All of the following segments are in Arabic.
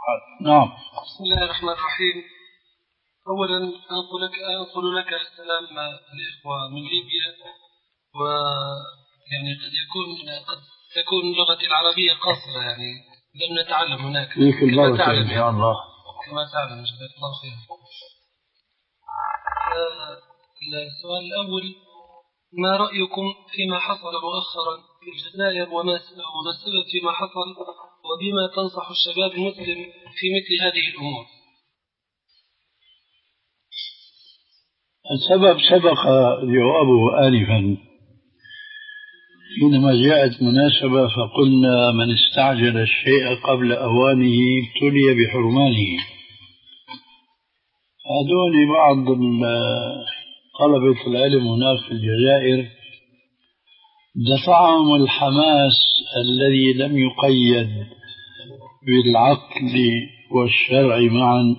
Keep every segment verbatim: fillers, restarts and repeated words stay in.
نعم. بسم الله الرحمن الرحيم. أولا أقول لك أقول لك السلام الإخوة من ليبيا، ويعني قد يكون قد تكون اللغة العربية قاصرة، يعني لم نتعلم هناك كما تعلم إن شاء الله كما تعلم. جزاك الله خير. السؤال الأول: ما رأيكم فيما حصل مؤخرا في الجزائر وما السبب فيما حصل، وبما تنصح الشباب المسلم في مثل هذه الأمور؟ السبب سبق جوابه آنفا حينما جاءت مناسبة فقلنا من استعجل الشيء قبل أوانه ابتلي بحرمانه. هذول بعض طلبة العلم هناك في الجزائر دفعهم الحماس الذي لم يقيد بالعقل والشرع معا،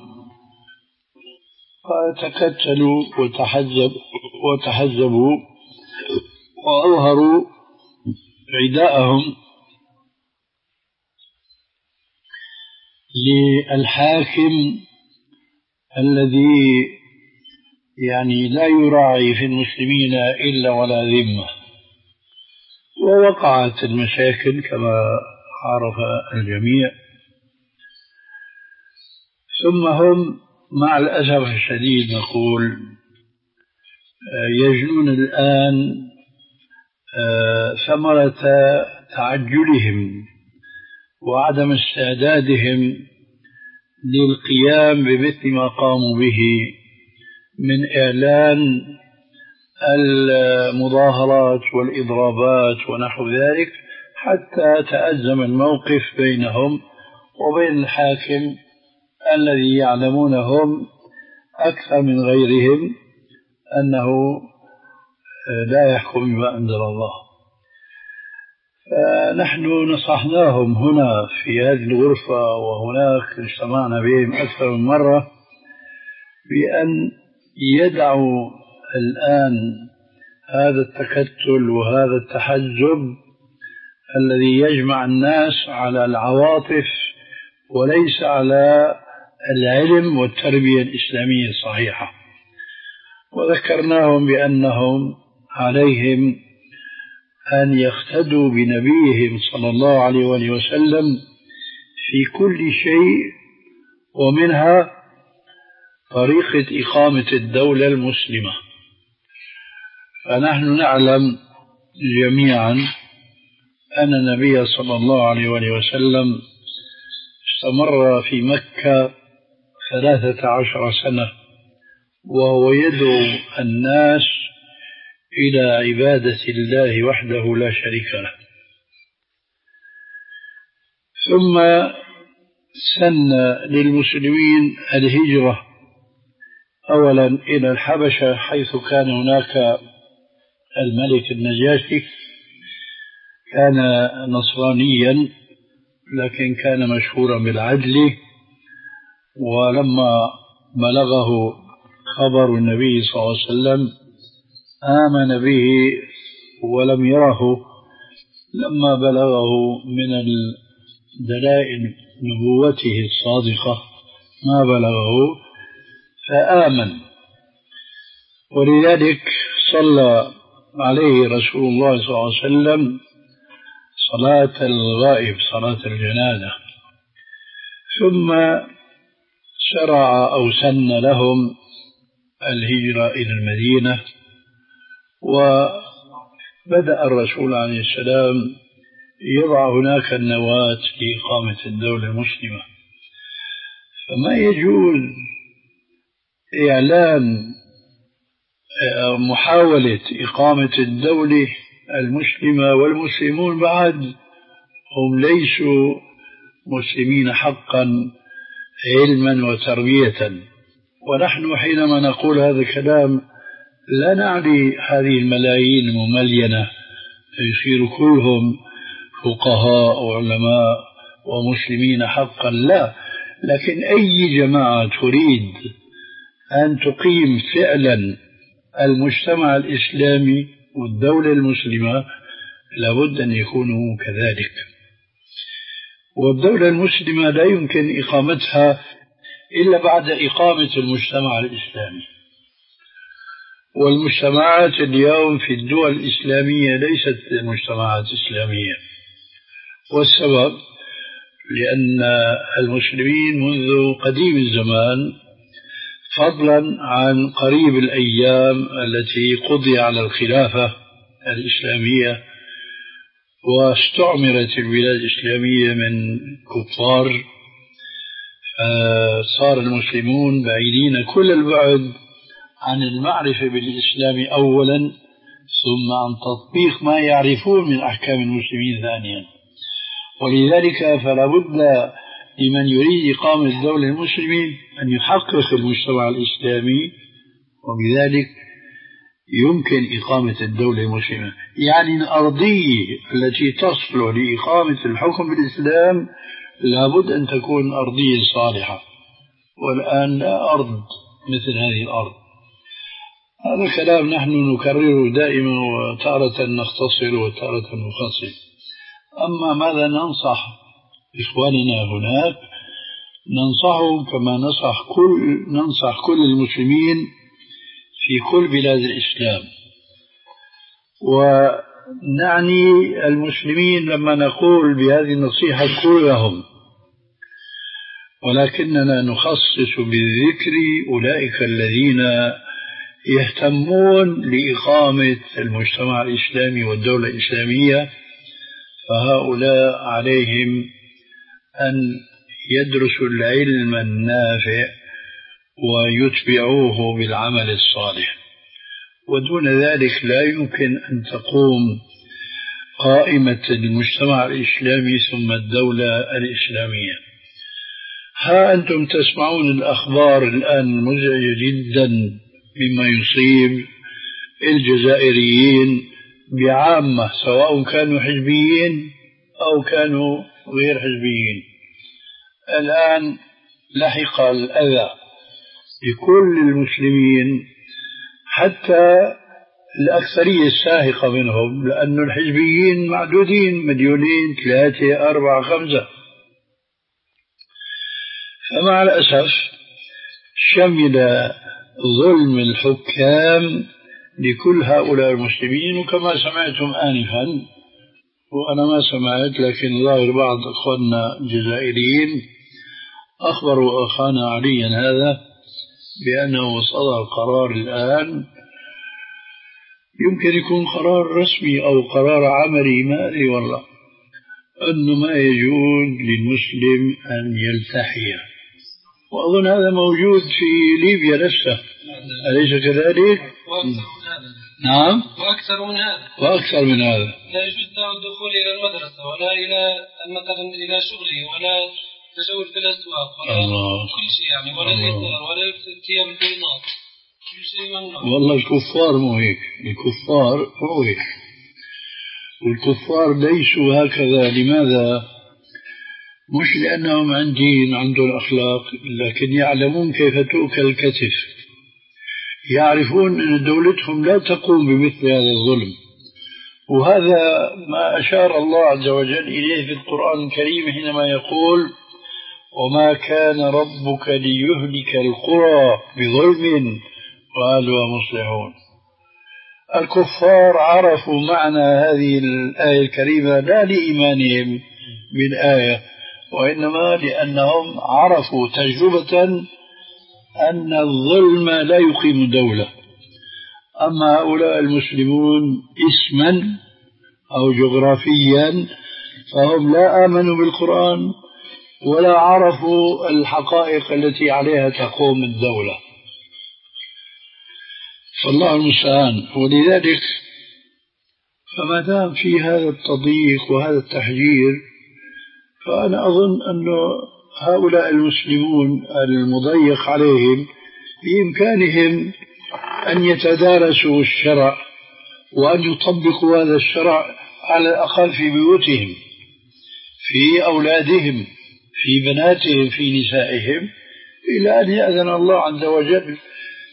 فتكتلوا وتحزب وتحزبوا وأظهروا رداءهم للحاكم الذي يعني لا يراعي في المسلمين إلا ولا ذمة، ووقعت المشاكل كما عرف الجميع. ثم هم مع الأسف الشديد نقول يجنون الآن ثمرة تعجلهم وعدم استعدادهم للقيام بمثل ما قاموا به من إعلان المظاهرات والإضرابات ونحو ذلك، حتى تأزم الموقف بينهم وبين الحاكم الذي يعلمونهم أكثر من غيرهم أنه لا يحكم بما أنزل الله. فنحن نصحناهم هنا في هذه الغرفة وهناك اجتمعنا بهم أكثر من مرة بأن يدعوا الآن هذا التكتل وهذا التحزب الذي يجمع الناس على العواطف وليس على العلم والتربية الإسلامية الصحيحة. وذكرناهم بأنهم عليهم أن يقتدوا بنبيهم صلى الله عليه وآله وسلم في كل شيء، ومنها طريقة إقامة الدولة المسلمة. فنحن نعلم جميعا أن النبي صلى الله عليه وآله وسلم استمر في مكة ثلاثة عشر سنة وهو يدعو الناس إلى عبادة الله وحده لا شريك له. ثم سن للمسلمين الهجرة أولا إلى الحبشة، حيث كان هناك الملك النجاشي، كان نصرانيا لكن كان مشهورا بالعدل. ولما بلغه خبر النبي صلى الله عليه وسلم آمن به ولم يره. لما بلغه من دلائل نبوته الصادقة ما بلغه فآمن، ولذلك صلى عليه رسول الله صلى الله عليه وسلم صلاة الغائب، صلاة الجنازة. ثم شرع أو سن لهم الهجرة إلى المدينة، وبدأ الرسول عليه السلام يضع هناك النواة لإقامة الدولة المسلمة. فما يجوز إعلان محاولة إقامة الدولة المسلمة والمسلمون بعد هم ليسوا مسلمين حقا علما وتربية. ونحن حينما نقول هذا الكلام لا نعني هذه الملايين المملينة يصير كلهم فقهاء وعلماء ومسلمين حقا، لا، لكن أي جماعة تريد أن تقيم فعلا المجتمع الإسلامي والدولة المسلمة لابد أن يكونوا كذلك. والدولة المسلمة لا يمكن إقامتها إلا بعد إقامة المجتمع الإسلامي. والمجتمعات اليوم في الدول الإسلامية ليست مجتمعات إسلامية، والسبب لأن المسلمين منذ قديم الزمان فضلا عن قريب الأيام التي قضي على الخلافة الإسلامية واستعمرت البلاد الإسلامية من كفار، صار المسلمون بعيدين كل البعد عن المعرفة بالإسلام أولا، ثم عن تطبيق ما يعرفون من أحكام المسلمين ثانيا. ولذلك فلا بد لمن يريد إقامة دولة المسلمين أن يحقق المجتمع الإسلامي، وبذلك يمكن إقامة الدولة المسلمة. يعني الأرضية التي تصلح لإقامة الحكم بالإسلام لابد أن تكون أرضية صالحة، والآن لا أرض مثل هذه الأرض. هذا كلام نحن نكرره دائما، وتارة نختصر وتارة نخصص. أما ماذا ننصح إخواننا هناك؟ ننصحهم كما ننصح كل ننصح كل المسلمين في كل بلاد الإسلام. ونعني المسلمين لما نقول بهذه النصيحة كلهم، ولكننا نخصص بالذكر أولئك الذين يهتمون لإقامة المجتمع الإسلامي والدولة الإسلامية، فهؤلاء عليهم أن يدرسوا العلم النافع ويتبعوه بالعمل الصالح، ودون ذلك لا يمكن أن تقوم قائمة المجتمع الإسلامي ثم الدولة الإسلامية. ها أنتم تسمعون الأخبار الآن مزعجة جدا مما يصيب الجزائريين بعامة، سواء كانوا حزبيين أو كانوا غير حزبيين. الآن لحق الأذى بكل المسلمين، حتى الأكثرية الساهقة منهم، لأن الحزبيين معدودين، مليونين، ثلاثة، أربعة، خمسة. فمع الأسف شمل ظلم الحكام لكل هؤلاء المسلمين. وكما سمعتم آنفا، وأنا ما سمعت لكن ظاهر بعض أخواننا الجزائريين أخبروا أخانا عليا هذا بأنه صدر قرار الآن، يمكن يكون قرار رسمي أو قرار عملي، ما أدري والله، أنه ما يجوز للمسلم أن يلتحي. وأظن هذا موجود في ليبيا نفسها، أليس كذلك؟ نعم، وأكثر من هذا وأكثر من هذا لا يجوز له الدخول إلى المدرسة ولا إلى مثلا إلى شغله ولا تجول في الأسواق ولا الله. كل شيء يعني، ولا الإثار ولا الثياب البيضاء، كل شيء ممنوع. والله الكفار مو هيك، الكفار مو هيك، والكفار ليسوا هكذا. لماذا؟ مش لأنهم عن دين عندهم أخلاق، لكن يعلمون كيف تؤكل الكتف، يعرفون أن دولتهم لا تقوم بمثل هذا الظلم. وهذا ما أشار الله عز وجل إليه في القرآن الكريم حينما يقول: وما كان ربك ليهلك القرى بظلم وأهلها مصلحون. الكفار عرفوا معنى هذه الآية الكريمة لا لإيمانهم بالآية، وإنما لأنهم عرفوا تجربة أن الظلم لا يقيم دولة. أما هؤلاء المسلمون اسما أو جغرافيا فهم لا آمنوا بالقرآن ولا عرفوا الحقائق التي عليها تقوم الدولة، فالله المستعان. ولذلك فما دام في هذا التضييق وهذا التحجير، فأنا أظن أن هؤلاء المسلمون المضيق عليهم بإمكانهم أن يتدارسوا الشرع وأن يطبقوا هذا الشرع على الأقل في بيوتهم، في أولادهم، في بناتهم، في نسائهم، إلى أن يأذن الله عز وجل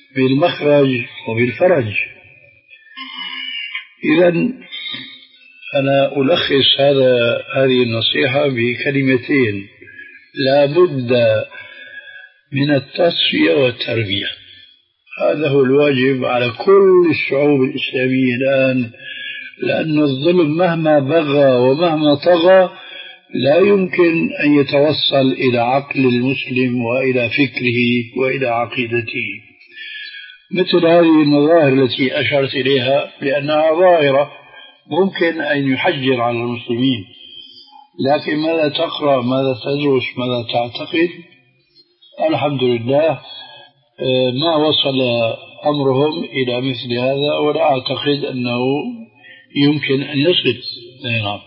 بالمخرج وبالفرج. إذن أنا ألخص هذا هذه النصيحة بكلمتين: لا بد من التصفية والتربية. هذا هو الواجب على كل الشعوب الإسلامية الآن، لأن الظلم مهما بغى ومهما طغى لا يمكن أن يتوصل إلى عقل المسلم وإلى فكره وإلى عقيدته. مثل هذه المظاهر التي أشرت إليها لأنها ظاهرة ممكن أن يحجر على المسلمين، لكن ماذا تقرأ، ماذا تدرس، ماذا تعتقد؟ الحمد لله ما وصل أمرهم إلى مثل هذا، ولا أعتقد أنه يمكن أن يصل. نعم.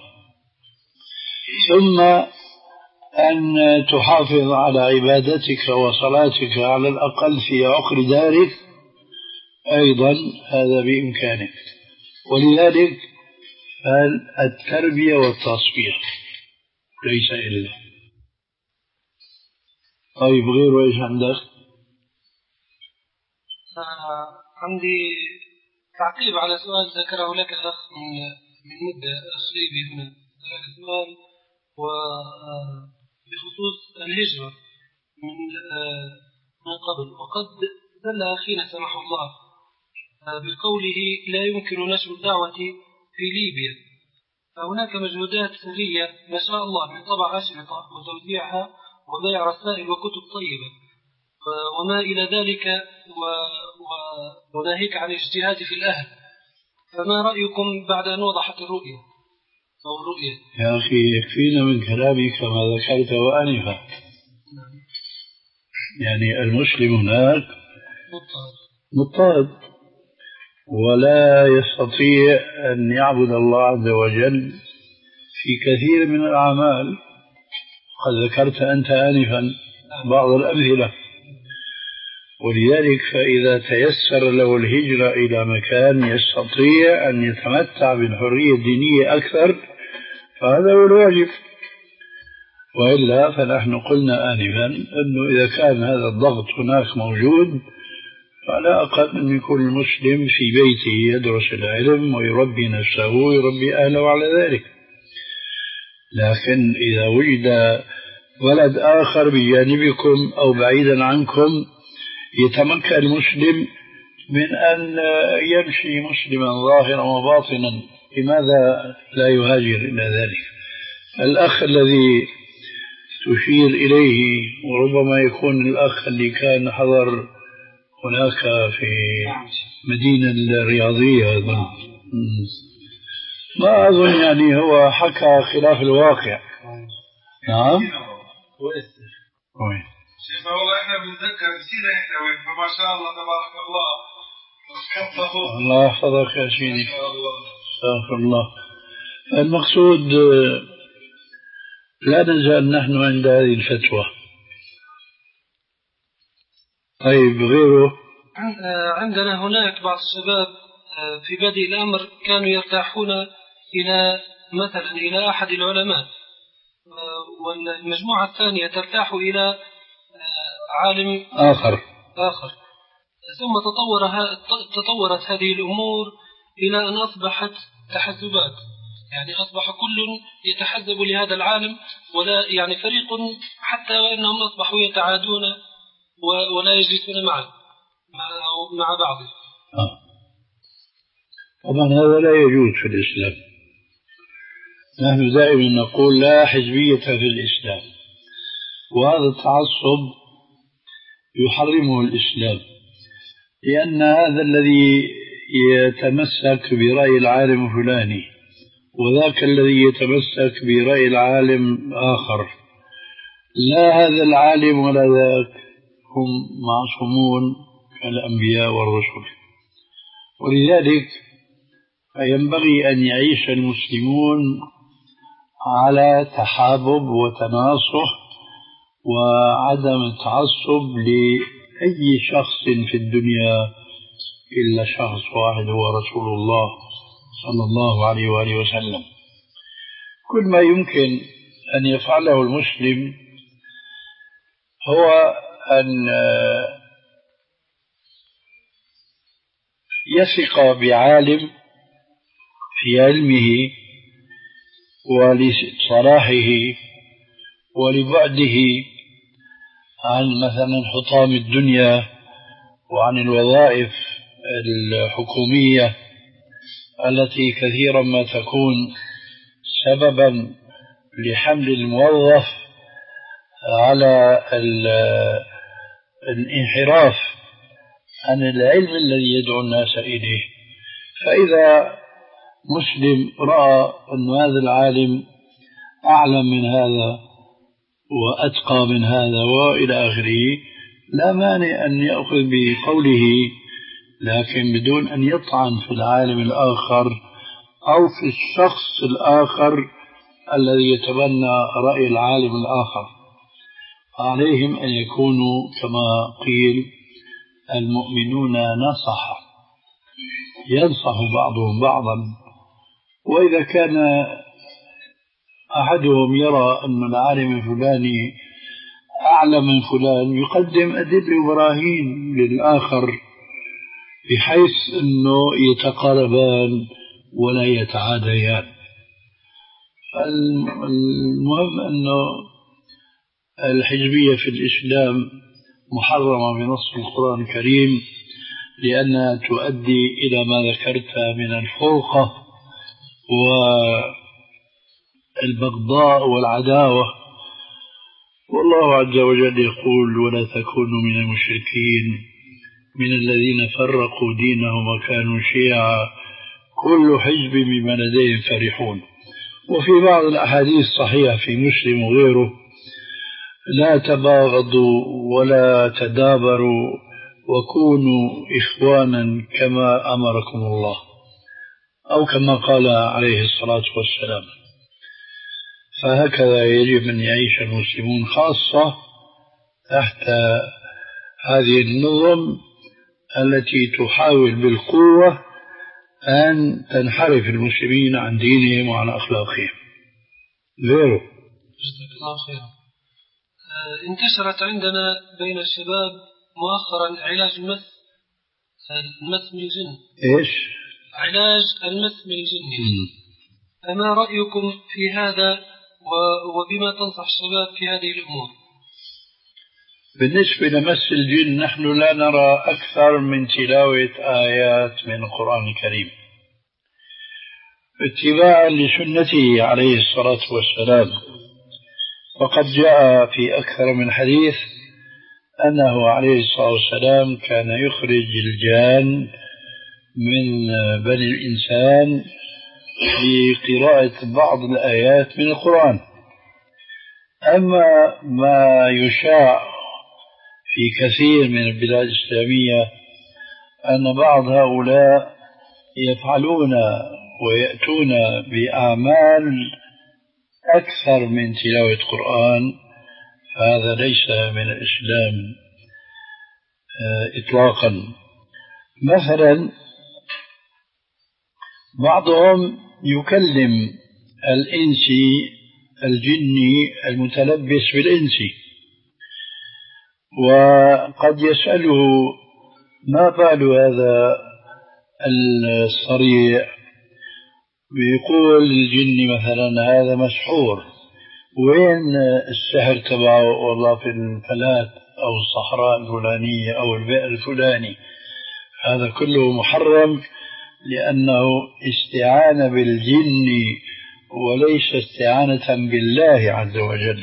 ثم أن تحافظ على عبادتك وصلاتك على الأقل في عقر دارك أيضا، هذا بإمكانك. ولذلك التربية والتصفية ليس إلا. طيب غيره إيش عندك؟ آه عندي تعقيب على سؤال ذكره لك الأخ من من مدة أخريبي هنا. ذلك السؤال وبخصوص الهجرة من من قبل، وقد دل أخينا سمح الله بقوله لا يمكن نشر الدعوة في ليبيا، فهناك مجهودات سرية ما شاء الله من طبع أشرطة وتوزيعها وبيع رسائل وكتب طيبة وما إلى ذلك، وناهيك عن الاجتهاد في الأهل. فما رأيكم بعد أن وضحت الرؤية أو الرؤية؟ يا أخي يكفينا من كلامك ما ذكرت وأنفا. يعني المسلم هناك مضطهد ولا يستطيع أن يعبد الله عز وجل في كثير من الأعمال. قد ذكرت أنت آنفا بعض الأمثلة. ولذلك فإذا تيسر له الهجرة إلى مكان يستطيع أن يتمتع بالحرية الدينية أكثر فهذا هو الواجب. وإلا فنحن قلنا آنفا أنه إذا كان هذا الضغط هناك موجود فعلى أقل أن يكون المسلم في بيته يدرس العلم ويربي نفسه ويربي أهله على ذلك. لكن إذا وجد ولد آخر بجانبكم أو بعيدا عنكم يتمكن المسلم من أن يمشي مسلما ظاهرا وباطنا، لماذا لا يهاجر إلى ذلك؟ الأخ الذي تشير إليه وربما يكون الأخ اللي كان حضر هناك في مدينة الرياضية أظن، ما أظن يعني هو حكى خلاف الواقع. نعم وين شيخ والله احنا بنتذكر نسينا احنا وين، فما شاء الله تبارك الله. الله يحفظك يا سيدي. استغفر الله. المقصود لا نزال نحن عند هذه الفتوى. طيب غيره؟ عندنا هناك بعض الشباب في بدء الأمر كانوا يرتاحون إلى مثلا إلى أحد العلماء، والمجموعة الثانية ترتاح إلى عالم آخر آخر ثم تطور تطورت هذه الأمور إلى أن أصبحت تحزبات، يعني أصبح كل يتحزب لهذا العالم، ولا يعني فريق حتى وإنهم أصبحوا يتعادون ولا يجلسون معا مع بعض. آه. طبعا هذا لا يجوز في الإسلام. نحن دائما نقول لا حزبية في الإسلام، وهذا التعصب يحرمه الإسلام، لأن هذا الذي يتمسك برأي العالم الفلاني وذاك الذي يتمسك برأي العالم آخر، لا هذا العالم ولا ذاك هم معصومون كالأنبياء والرسل. ولذلك فينبغي أن يعيش المسلمون على تحابب وتناصح وعدم التعصب لأي شخص في الدنيا إلا شخص واحد هو رسول الله صلى الله عليه وآله وسلم. كل ما يمكن أن يفعله المسلم هو أن يثق بعالم في علمه ولصلاحه ولبعده عن مثلا حطام الدنيا وعن الوظائف الحكومية التي كثيرا ما تكون سببا لحمل الموظف على الانحراف عن العلم الذي يدعو الناس إليه. فإذا مسلم رأى أن هذا العالم أعلم من هذا وأتقى من هذا وإلى آخره، لا مانع أن يأخذ بقوله، لكن بدون أن يطعن في العالم الآخر أو في الشخص الآخر الذي يتبنى رأي العالم الآخر. عليهم أن يكونوا كما قيل المؤمنون نصحا، ينصح بعضهم بعضا. وإذا كان أحدهم يرى أن العالم الفلاني أعلم من فلان يقدم أدلة وبراهين للآخر بحيث أنه يتقاربان ولا يتعاديان. المهم أنه الحزبية في الإسلام محرمة بنص القرآن الكريم، لأنها تؤدي إلى ما ذكرت من الفرقة والبغضاء والعداوة. والله عز وجل يقول: ولا تكونوا من المشركين من الذين فرقوا دينهم وكانوا شيعا كل حزب بما لديهم فرحون. وفي بعض الأحاديث الصحيحة في مسلم وغيره: لا تباغضوا ولا تدابروا وكونوا إخوانا كما أمركم الله، أو كما قال عليه الصلاة والسلام. فهكذا يجب أن يعيش المسلمون، خاصة تحت هذه النظم التي تحاول بالقوة أن تنحرف المسلمين عن دينهم وعن أخلاقهم. غيره. جزاك الله خيرا. انتشرت عندنا بين الشباب مؤخرا علاج المس المس من الجن. إيش؟ علاج المس من الجن. فما رأيكم في هذا وبما تنصح الشباب في هذه الأمور؟ بالنسبة لمس الجن نحن لا نرى أكثر من تلاوة آيات من القرآن الكريم اتباعا لسنته عليه الصلاة والسلام. وقد جاء في أكثر من حديث أنه عليه الصلاة والسلام كان يخرج الجان من بني الإنسان لقراءة بعض الآيات من القرآن. أما ما يشاع في كثير من البلاد الإسلامية أن بعض هؤلاء يفعلون ويأتون بأعمال أكثر من تلاوة قرآن، فهذا ليس من الإسلام إطلاقا. مثلا بعضهم يكلم الإنسي الجني المتلبس بالإنسي، وقد يسأله: ما بال هذا الصريع؟ بيقول الجن مثلا: هذا مسحور. وين السحر تبعه؟ والله في الفلات أو الصحراء الفلانية أو البئر الفلاني. هذا كله محرم، لأنه استعانة بالجن وليس استعانة بالله عز وجل.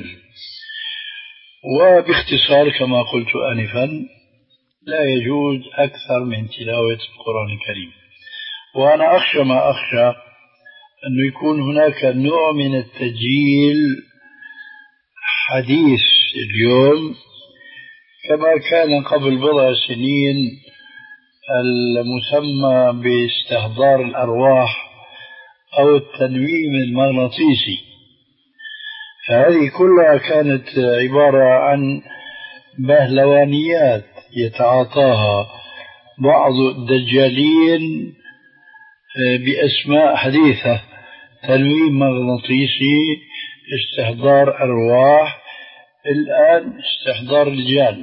وباختصار كما قلت آنفا، لا يجوز أكثر من تلاوة القرآن الكريم. وأنا أخشى ما أخشى أنه يكون هناك نوع من التجيل حديث اليوم كما كان قبل بضع سنين المسمى باستحضار الأرواح أو التنويم المغناطيسي. فهذه كلها كانت عبارة عن بهلوانيات يتعاطاها بعض الدجالين بأسماء حديثة: تنويم مغناطيسي، استحضار أرواح، الآن استحضار الجان.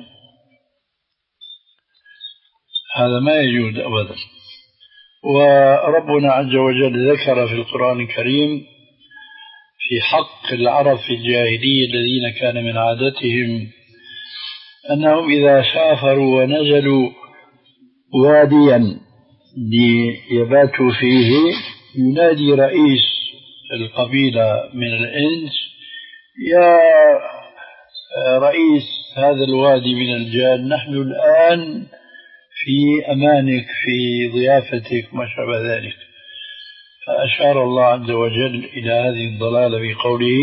هذا ما يجوز أبدا. وربنا عز وجل ذكر في القرآن الكريم في حق العرب في الجاهلية الذين كان من عادتهم أنهم إذا سافروا ونزلوا واديا ليباتوا فيه ينادي رئيس القبيلة من الإنس: يا رئيس هذا الوادي من الجان، نحن الآن في أمانك في ضيافتك ما شابه ذلك. فأشار الله عز وجل إلى هذه الضلالة بقوله: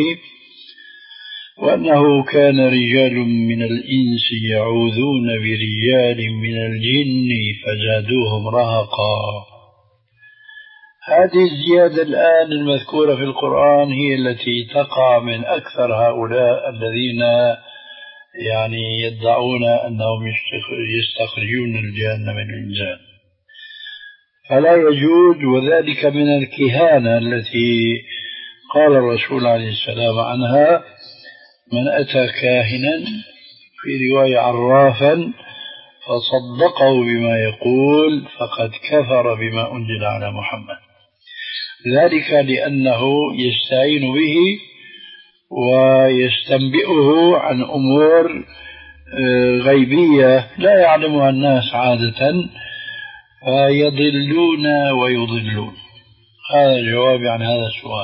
وأنه كان رجال من الإنس يعوذون برجال من الجن فزادوهم رهقا. هذه الزيادة الآن المذكورة في القرآن هي التي تقع من أكثر هؤلاء الذين يعني يدعون أنهم يستخرجون الجن من الإنسان، فلا يجوز. وذلك من الكهانة التي قال الرسول عليه السلام عنها: من أتى كاهنا، في رواية عرافا، فصدقه بما يقول فقد كفر بما أنزل على محمد. ذلك لأنه يستعين به ويستنبئه عن أمور غيبية لا يعلمها الناس عادة، فيضلون ويضلون. هذا جوابي عن هذا السؤال.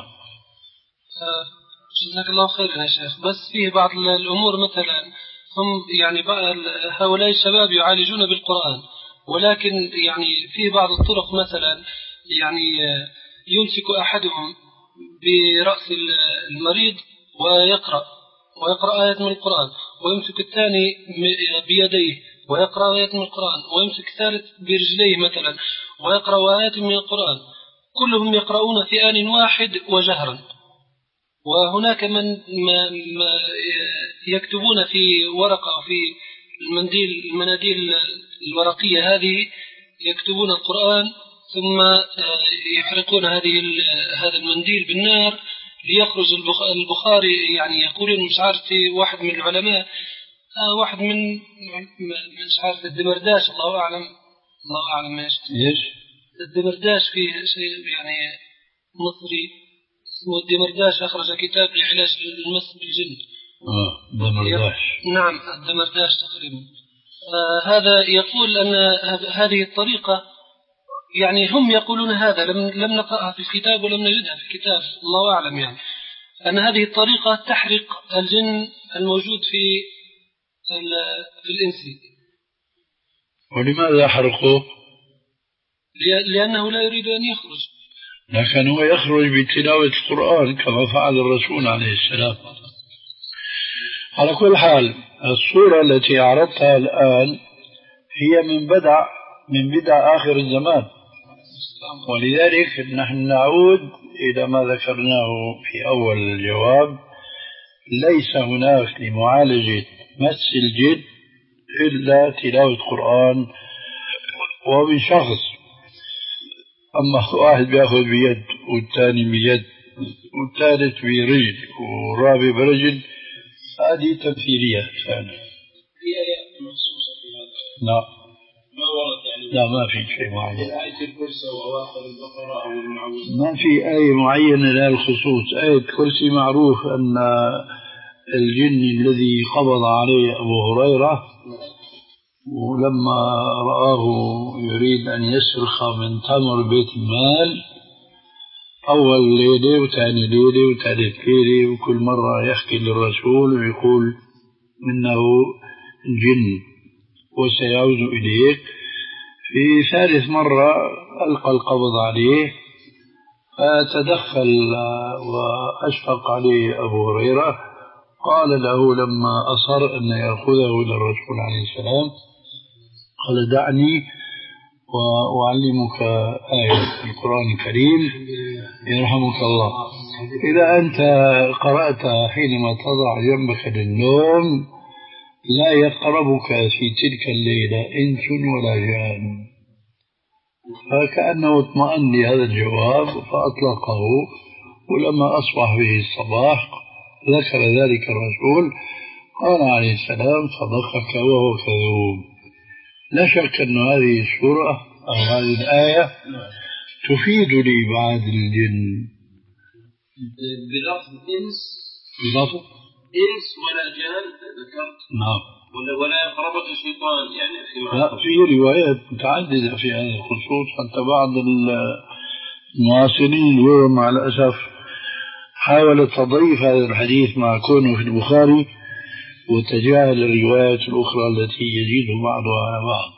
جزاك الله خير يا شيخ. بس فيه بعض الأمور، مثلا هم يعني هؤلاء الشباب يعالجون بالقرآن، ولكن يعني فيه بعض الطرق، مثلا يعني يمسك أحدهم برأس المريض ويقرأ ويقرأ آيات من القرآن، ويمسك الثاني بيديه ويقرأ آيات من القرآن، ويمسك الثالث برجليه مثلا ويقرأ آيات من القرآن، كلهم يقرؤون في آن واحد وجهرا. وهناك من ما ما يكتبون في ورقة أو في المنديل المناديل الورقية هذه، يكتبون القرآن ثم يحرقون هذه هذا المنديل بالنار ليخرج البخاري. يعني يقولون مش عارف في واحد من العلماء، واحد من مش عارف الدمرداش، الله أعلم الله أعلم ايش ايش الدمرداش، في شيء يعني مصري اسمه الدمرداش، أخرج كتاب لعلاج المس بالجن. آه الدمرداش. نعم الدمرداش تقريبا. آه هذا يقول أن هذه الطريقة، يعني هم يقولون هذا، لم لم نقرأها في الكتاب ولم نجدها في الكتاب، الله أعلم، يعني أن هذه الطريقة تحرق الجن الموجود في في الإنس. ولماذا يحرقه؟ لأنه لا يريد أن يخرج، لكن هو يخرج بتلاوة القرآن كما فعل الرسول عليه السلام. على كل حال، الصورة التي عرضتها الآن هي من بدع من بدع آخر الزمان، ولذلك نحن نعود إلى ما ذكرناه في أول الجواب: ليس هناك لمعالجة مس الجد إلا تلاوة قرآن ومن شخص. أما واحد بيأخذ بيد والثاني بيد والثالث برجل والرابع برجل، هذه تمثيليات فعلا. في آيات مخصوصة في هذا؟ لا ما ورد يعني. لا ما في شيء معين. آية الكرسي وأواخر البقرة أو المعوذ. ما في آية معينة لها الخصوص. آية الكرسي معروف أن الجن الذي قبض عليه أبو هريرة ولما رآه يريد أن يسرخ من تمر بيت المال، أول ليلة وثاني ليلة وثالث ليلة، وكل مرة يحكي للرسول ويقول إنه جن وسيعود إليك. في ثالث مرة ألقى القبض عليه، فتدخل وأشفق عليه أبو هريرة، قال له لما أصر أن يأخذه إلى الرسول عليه السلام، قال: دعني وأعلمك آية في القرآن الكريم يرحمك الله، إذا أنت قرأتها حينما تضع جنبك للنوم لا يقربك في تلك الليلة إنس ولا جان. فكأنه اطمأن لهذا الجواب فأطلقه، ولما أصبح به الصباح ذكر ذلك الرسول، قال عليه السلام: صدقك وهو كذوب. لا شك أن هذه السورة أو هذه الآية تفيد لإبعاد الجن، بلفظ إنس بلفظ إنس ولا جان ذكرت نعم ولا ولا قرابة الشيطان يعني في لا في روايات متعددة في هذا الخصوص. حتى بعض المعاصرين اليوم مع الأسف حاول تضعيف هذا الحديث مع كونه في البخاري وتجاهل الروايات الأخرى التي يزيد بعضها على بعض.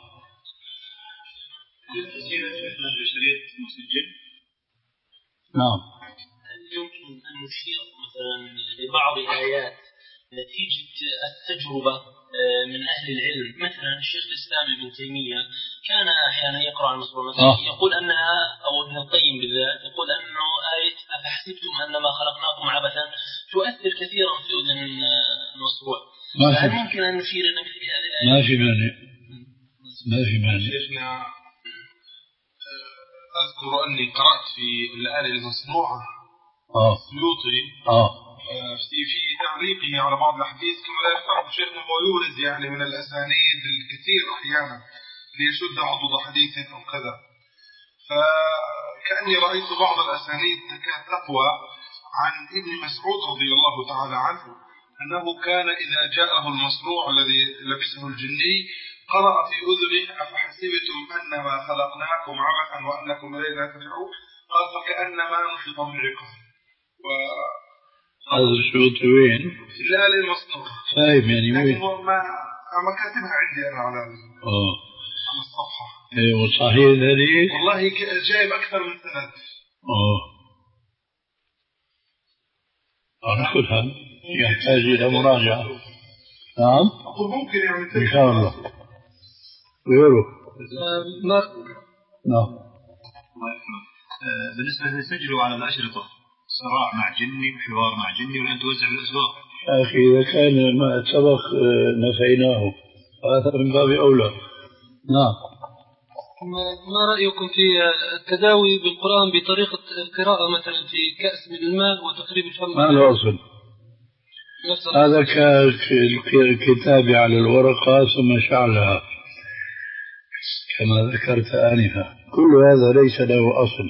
نعم. هل يمكن أن نشير مثلا لبعض الآيات نتيجة التجربة من أهل العلم؟ مثلا الشيخ الإسلام ابن تيمية كان أحيانا يقرأ المصروع مثلا يقول أنها، أو ابن القيم بالذات يقول أنه آية أفحسبتم أنما خلقناكم عبثا تؤثر كثيرا في أذن المصروع. هل ممكن أن نشير إلى مثل هذه الآيات؟ ما في مانع، ما في مانع. شيخنا أذكر أني قرأت في الآلة المصنوعة آه سيوطي آه في في تعليقه على بعض الأحاديث كما لا يفعل شيخنا هو يورد يعني من الأسانيد الكثير أحيانا ليشد عضد حديث أو كذا، فكأني رأيت بعض الأسانيد كانت تقوى عن ابن مسعود رضي الله تعالى عنه أنه كان إذا جاءه المصروع الذي لبسه الجني قرأ في أذنه أفحسبتم أنما خلقناكم عبثا وأنكم إلينا ترجعون، قال فكأنما نشط من رقه. و هذا الشروط وين؟ في الآلة المصنوعة. فاهم يعني وين؟ لكن ما ما كاتبها عندي أنا على آه على الصفحة. إيه وصحيح ذلك؟ والله جايب أكثر من سند. آه على كل حال يحتاج إلى مراجعة. نعم ممكن يعني إن شاء الله. غيره ما نعم. بالنسبة للسجل على الأشرطة صراع مع جني وحوار مع جني والآن توزع بالأسواق. أخي إذا كان ما سبق نفيناه هذا من باب أولى. نعم. ما رأيكم في التداوي بالقرآن بطريقة القراءة مثلا في كأس من الماء وتقريب الفم؟ ما له أصل. هذا كالكتاب على الورقة ثم شعلها كما ذكرت آنفا، كل هذا ليس له أصل،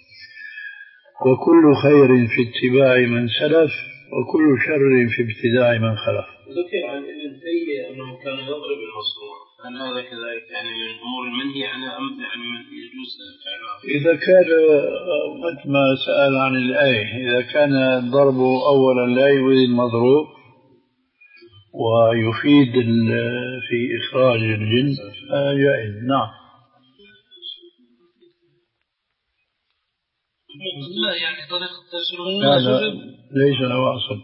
وكل خير في اتباع من سلف وكل شر في ابتداع من خلف. ذكر عن ابن تيمية أنه كان يضرب المصروع، هل هذا كذلك يعني من الأمور المنهي عنها أم يعني من يجوز فعلها؟ إذا كان مثل ما سأل عن الآية، إذا كان الضرب أولا لا يفيد المضروب ويفيد في إخراج الجن جائز. نعم. لا يعني طريقة تشريع هذا ليس له أصل.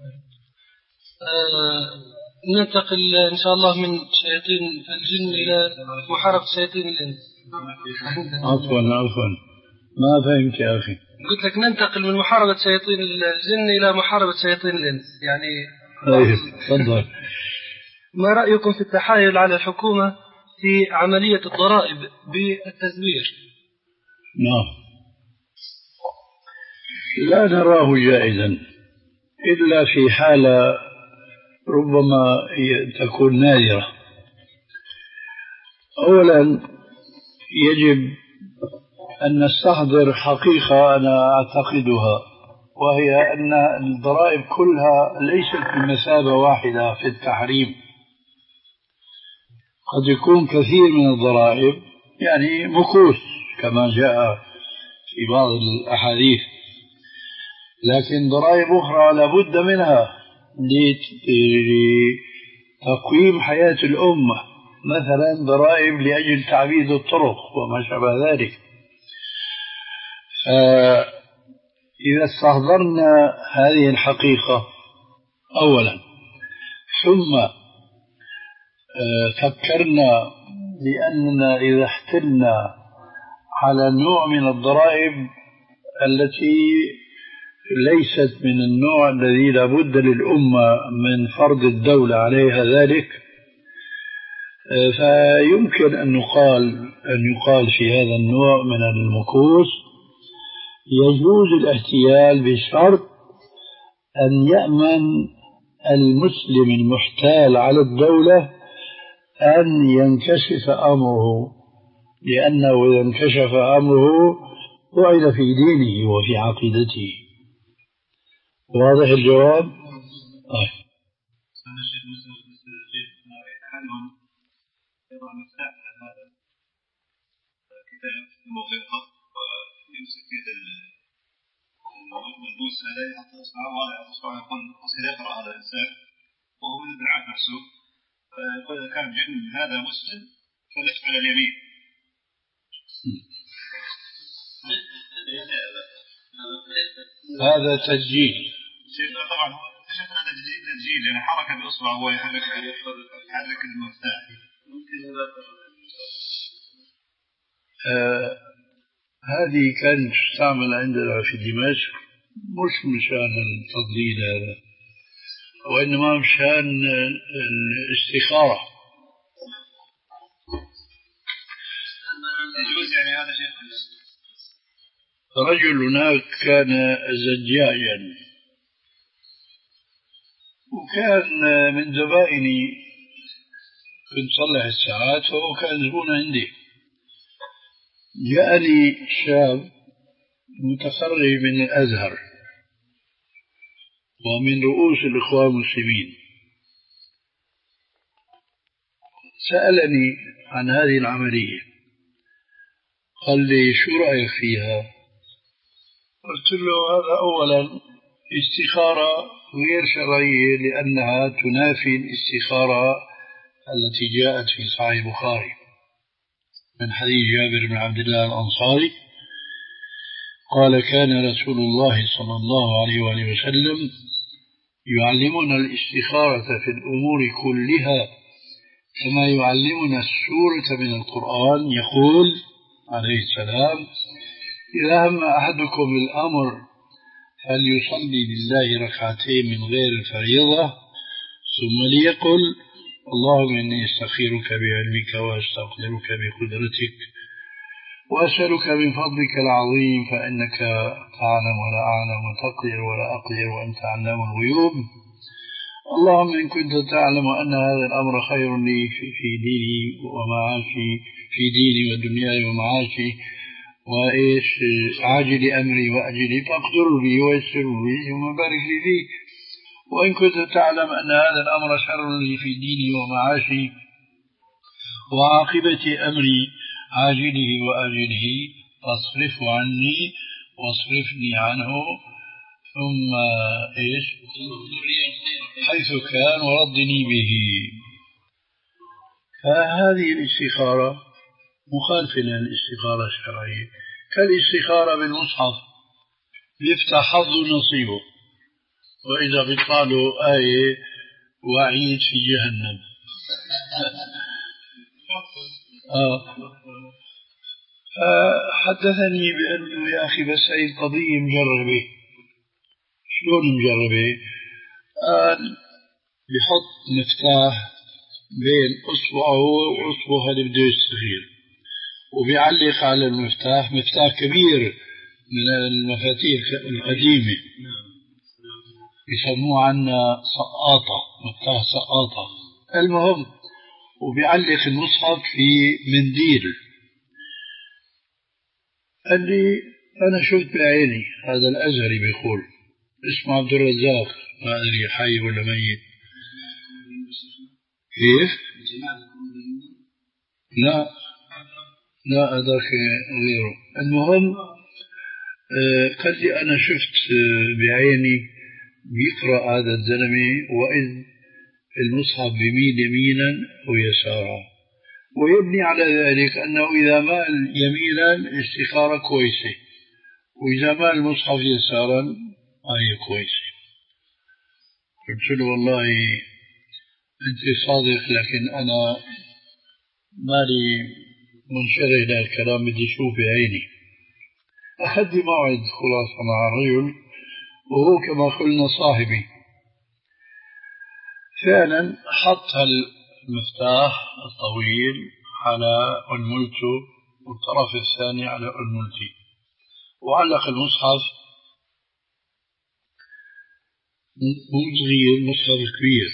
آه ننتقل إن شاء الله من شياطين الجن إلى محاربة شياطين الإنس. عفوا عفوا ما فهمت يا أخي. قلت لك ننتقل من محاربة شياطين الجن إلى محاربة شياطين الإنس يعني. طيب تفضل. ما رأيكم في التحايل على الحكومة في عملية الضرائب بالتزوير؟ نعم. لا نراه جائزا إلا في حالة ربما تكون نادرة. أولا يجب أن نستحضر حقيقة أنا أعتقدها، وهي أن الضرائب كلها ليست بمثابة واحدة في التحريم. قد يكون كثير من الضرائب يعني مكوس كما جاء في بعض الأحاديث، لكن ضرائب أخرى لابد منها لتقويم حياة الأمة، مثلا ضرائب لأجل تعبيد الطرق وما شابه ذلك. إذا استحضرنا هذه الحقيقة أولا ثم فكرنا بأننا إذا احتلنا على نوع من الضرائب التي ليست من النوع الذي لابد للأمة من فرض الدولة عليها ذلك، فيمكن أن يقال أن يقال في هذا النوع من المكوس يجوز الاحتيال بشرط أن يأمن المسلم المحتال على الدولة أن ينكشف أمره، لأنه إذا انكشف أمره وعد في دينه وفي عقيدته. واضح الجواب؟ آه. أنا الشيخ مثل الشيخ أحدهم يضع مفتاح هذا الكتاب المغلقة ويمسك في يد الملبوس هذا يحط إصبعه وهذا يحط إصبعه يقول أصل يقرأ هذا الإنسان وهو من الدرعات محسوب فيقول إذا كان جن هذا مسلم فليس على اليمين. هذا تسجيل. طبعا هو اكتشف هذا تسجيل يعني حركة بإصبعه وهو يحرك يحرك المفتاح. ممكن هذا آه هذه كانت تستعمل عندنا في دمشق مش مشان التضليل هذا وإنما مشان الاستخارة. يجوز يعني هذا شيء. رجل هناك كان زجاجا وكان من زبائني كنت صلح الساعات وهو كان زبون عندي. جاءني شاب متخرج من الأزهر ومن رؤوس الإخوان المسلمين سألني عن هذه العملية قال لي شو رأيك فيها؟ قلت له هذا أولا استخارة غير شرعية لأنها تنافي الاستخارة التي جاءت في صحيح البخاري من حديث جابر بن عبد الله الأنصاري قال كان رسول الله صلى الله عليه وآله وسلم يعلمنا الاستخارة في الأمور كلها كما يعلمنا السورة من القرآن. يقول عليه السلام إذا هم أحدكم بالأمر فليصلي لله ركعتين من غير الفريضة ثم ليقل اللهم إني أستخيرك بعلمك وأستقدرك بقدرتك وأسألك من فضلك العظيم فإنك تعلم ولا أعلم وتقدر ولا أقدر وأنت علام الغيوب. اللهم إن كنت تعلم أن هذا الأمر خير لي في ديني ومعاشي في ديني ودنياي ومعاشي وإيش عاجل أمري وأجلي فاقدر لي ويسر لي ثم بارك لي فيه. وإن كنت تعلم أن هذا الأمر شر لي في ديني ومعاشي وعاقبة أمري عاجله وآجله فاصرفه عني واصرفني عنه ثم إيش حيث كان وردني به. فهذه الاستخارة مخالفة للاستخارة الشرعية كالاستخارة بالمصحف يفتح حظه نصيبه وإذا بيطلعوا آية وعيد في جهنم. آه. فحدثني بأنه يا أخي بس هي القضية مجربة. شلون مجربة؟ قال بحط مفتاح بين أصبعه وأصبعه اللي بده يستخير وبيعلق على المفتاح مفتاح كبير من المفاتيح القديمة يسموه عنا سقاطة مفتاح سقاطة. المهم وبيعلق المصحف في منديل. قال لي أنا شفت بعيني هذا الأزهري بيقول اسمه عبد الرزاق ما أدري حي ولا ميت. كيف؟ لا لا هذاك غيره. المهم قال لي أنا شفت بعيني بيقرأ هذا الزلمة وإذ المصحف بيميل يمينا ويسارا ويبني على ذلك أنه إذا مال يمينا الاستخارة كويسة وإذا مال المصحف يسارا هي كويسة. قلت له والله أنت صادق لكن أنا مالي منشغل للكلام بدي أشوف بعيني. أخذ موعد خلاصة مع الرجل وهو كما قلنا صاحبي فعلا حط المفتاح الطويل على أنملته والطرف الثاني على أنملتي وعلق المصحف مو صغير مصحف كبير.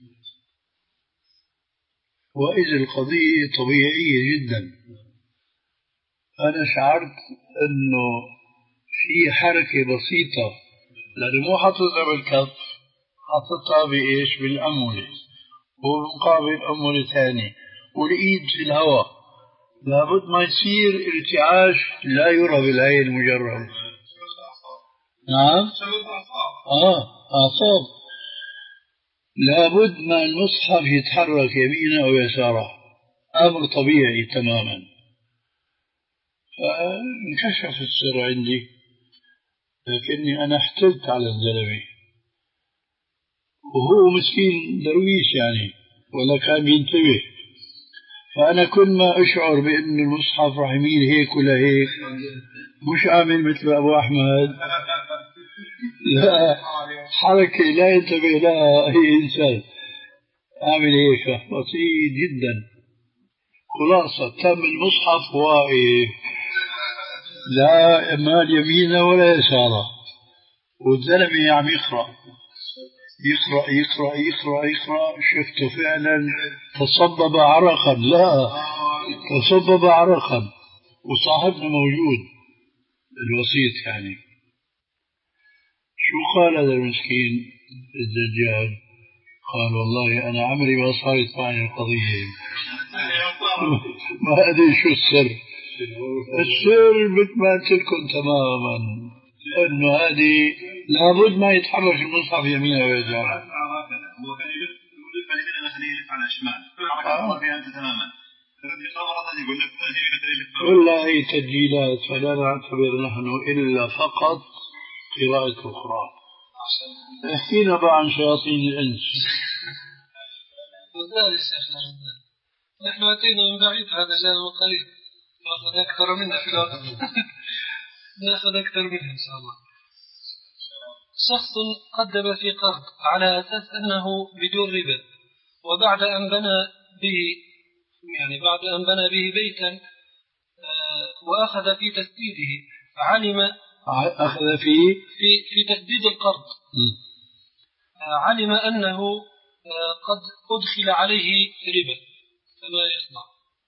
وإذا القضية طبيعية جدا أنا شعرت أنه في حركة بسيطة لأنه مو حاططها بالكف، حاططها بإيش؟ بالأمولة، ومقابل أمولة ثانية، والإيد في الهواء. لابد ما يصير ارتعاش لا يرى بالعين المجرد. نعم. آه أعصاب. لابد ما المصحف يتحرك يمينه أو يساره، أمر طبيعي تماما. فانكشف السر عندي، لكني أنا احتلت على الزلمة، وهو مسكين درويش يعني، ولا كان بينتبه. فأنا كل ما أشعر بأن المصحف راح يميل هيك ولا هيك، مش عامل مثل أبو أحمد، لا حركة لا ينتبه لها أي إنسان، عامل هيك بسيط جدا. خلاصة تم المصحف واقف، لا مال يمينه ولا يساره، والزلمة عم يقرأ يقرأ يقرأ يقرأ يقرأ. شفته فعلا تصبب عرقا، لا تصبب عرقا، وصاحبنا موجود الوسيط يعني. شو قال هذا المسكين الدجال؟ قال والله أنا عمري ما صارت معي القضية، ما أدري شو السر. السر مثل ما قلت لكم تماما، أنه هذه لابد ما يتحرك المصحف يمينه ويساره. هو كان يلف يلف على اليمين، أنا يلف على الشمال، حركة فيها أنت تماما. كلها هي تسجيلات، فلا نعتبر نحن إلا فقط قراءة أخرى. احكينا بقى عن شياطين الإنس. وذلك شيخنا نحن أتينا من بعيد هذا الجانب القريب، نأخذ أكثر منه في الوقت نأخذ أكثر منه إن شاء الله. شخص قدم في قرض على أساس أنه بدون ربا، وبعد أن بنى به يعني بعد أن بنى به بيتا وأخذ في تسديده، علم أخذ في في في تسديد القرض علم أنه قد أدخل عليه ربا، فما يصنع؟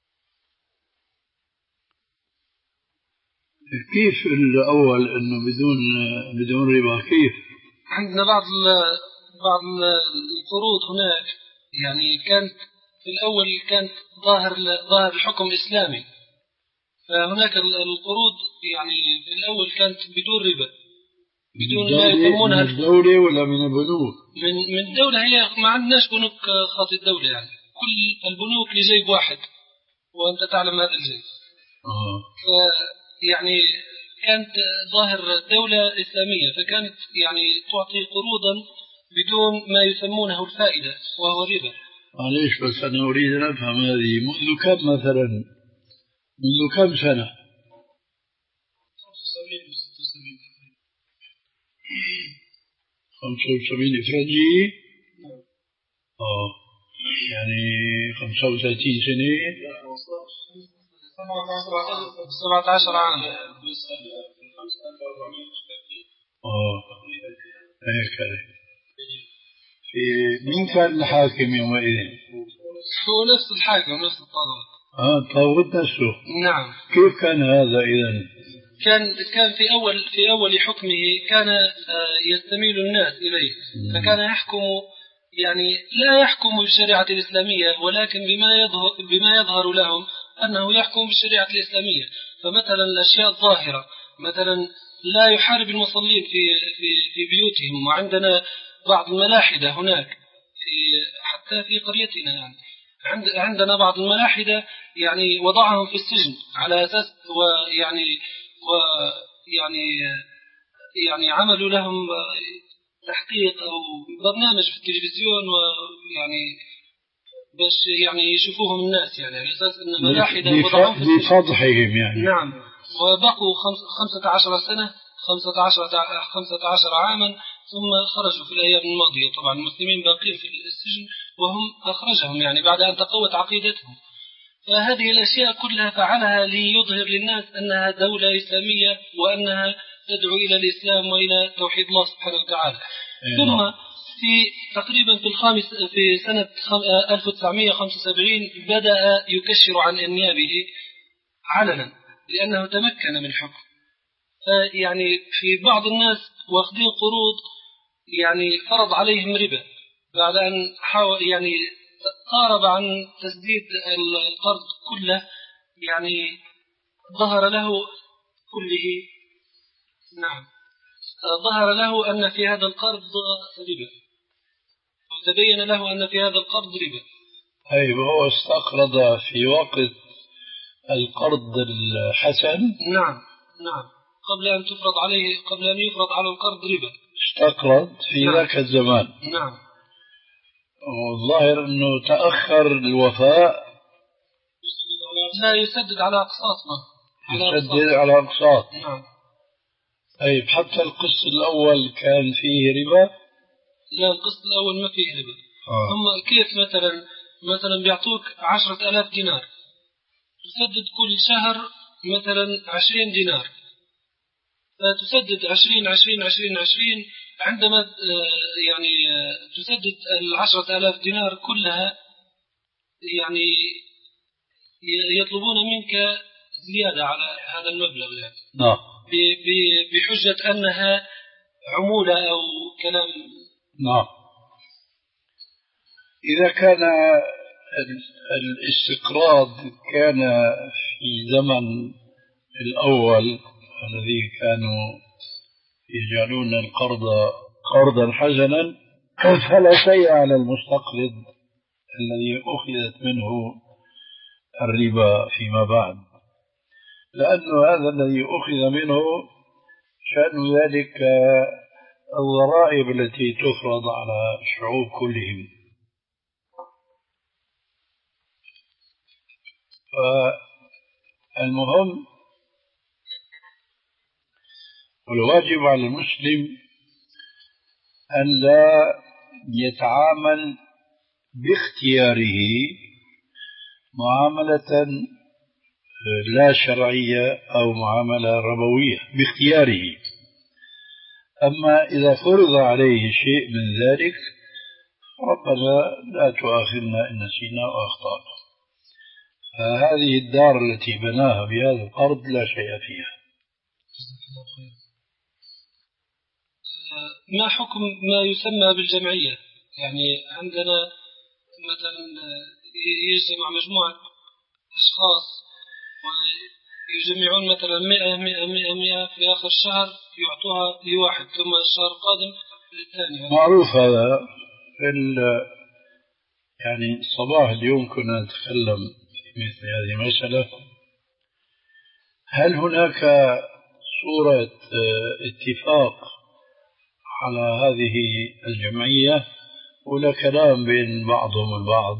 كيف الأول أنه بدون بدون ربا؟ كيف؟ عندنا بعض بعض القروض هناك يعني كانت في الأول كانت ظاهر ظاهر الحكم الإسلامي، فهناك القروض يعني في الأول كانت بدون ربا، بدون ما يسمونها من الدولة ولا من البنوك؟ من من الدولة. هي ما عندناش بنوك خاص الدولة، يعني كل البنوك لجيب واحد وأنت تعلم هذا الجيب. آه. يعني كانت ظاهر دولة إسلامية، فكانت يعني تعطي قروضا بدون ما يسمونه الفائدة وهو الربا. معليش بس أنا أريد أن أفهم هذه منذ كم مثلا منذ كم سنة؟ خمسة وسبعين إفرنجي. آه يعني خمسة وثلاثين سنة، سبعة عشر عام. آه هيك في مين كان الحاكم يومئذ؟ هو نفس الحاكم نفس الطاغوت. آه الطاغوت نفسه. نعم. كيف كان هذا إذن؟ كان كان في أول في أول حكمه كان يستميل الناس إليه، فكان يحكم يعني لا يحكم بالشريعة الإسلامية، ولكن بما يظهر بما يظهر لهم أنه يحكم بالشريعة الإسلامية. فمثلا الأشياء الظاهرة، مثلا لا يحارب المصلين في في في بيوتهم، وعندنا بعض الملاحدة هناك في حتى في قريتنا يعني عند عندنا بعض الملاحدة يعني وضعهم في السجن على أساس ويعني ويعني يعني عملوا لهم تحقيق أو برنامج في التلفزيون، ويعني باش يعني يشوفوهم الناس يعني على أساس أن الملاحدة وضعهم في السجن لفضحهم يعني. نعم. وبقوا خمسة عشر سنة خمسة عشر خمسة عشر عاما ثم خرجوا في الأيام الماضية. طبعا المسلمين باقين في السجن وهم أخرجهم يعني بعد أن تقوت عقيدتهم. فهذه الأشياء كلها فعلها ليظهر للناس أنها دولة إسلامية وأنها تدعو إلى الإسلام وإلى توحيد الله سبحانه وتعالى. ثم في تقريبا في الخامس في سنة ألف وتسعمائة وخمسة وسبعين بدأ يكشر عن أنيابه علنا لأنه تمكن من حكم. يعني في بعض الناس واخذين قروض يعني فرض عليهم ربا بعد أن حاول يعني قارب عن تسديد القرض كله، يعني ظهر له كله نعم ظهر له أن في هذا القرض ربا، وتبين له أن في هذا القرض ربا. أي هو استقرض في وقت القرض الحسن. نعم نعم قبل أن تفرض عليه قبل أن يفرض على القرض ربا استقرض في نعم. ذاك الزمان. نعم. والظاهر أنه تأخر الوفاء لا يسدد على أقساط ما يسدد على أقساط. نعم. طيب حتى القسط الأول كان فيه ربا؟ لا القسط الأول ما فيه ربا. آه. هم كيف مثلا مثلا بيعطوك عشرة آلاف دينار تسدد كل شهر مثلا عشرين دينار، فتسدد عشرين عشرين عشرين عشرين عندما يعني تسدد العشرة آلاف دينار كلها يعني يطلبون منك زيادة على هذا المبلغ يعني. نعم. بحجة أنها عمولة أو كلام. نعم. إذا كان الاستقراض كان في زمن الأول الذي كانوا يجعلون القرض قرضا حسنا فلا شيء على المستقرض الذي أخذت منه الربا فيما بعد، لأنه هذا الذي أخذ منه شأن ذلك الضرائب التي تفرض على الشعوب كلهم. فالمهم والواجب على المسلم أن لا يتعامل باختياره معاملة لا شرعية أو معاملة ربوية باختياره. أما إذا فرض عليه شيء من ذلك ربنا لا تؤاخذنا إن نسينا وأخطأنا. فهذه الدار التي بناها بهذا القرض لا شيء فيها. ما حكم ما يسمى بالجمعية؟ يعني عندنا مثلا يجمع مجموعة أشخاص ويجمعون مثلا مئة مئة مئة مئة في آخر الشهر يعطوها لواحد ثم الشهر القادم للثاني. معروف هذا في يعني الصباح اليوم كنا نتكلم في مثل هذه المسألة. هل هناك صورة اتفاق على هذه الجمعية ولا كلام بين بعضهم البعض؟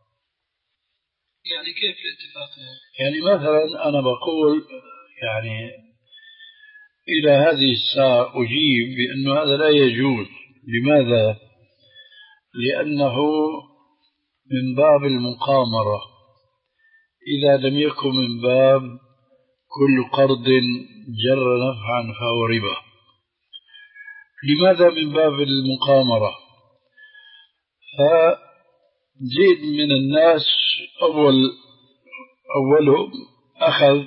يعني كيف الاتفاق؟ يعني مثلا أنا بقول يعني إلى هذه الساعة أجيب بأنه هذا لا يجوز. لماذا؟ لأنه من باب المقامرة إذا لم يكن من باب كل قرض جر نفعا فهو ربا. لماذا من باب المقامرة؟ فزيد من الناس أول أولهم أخذ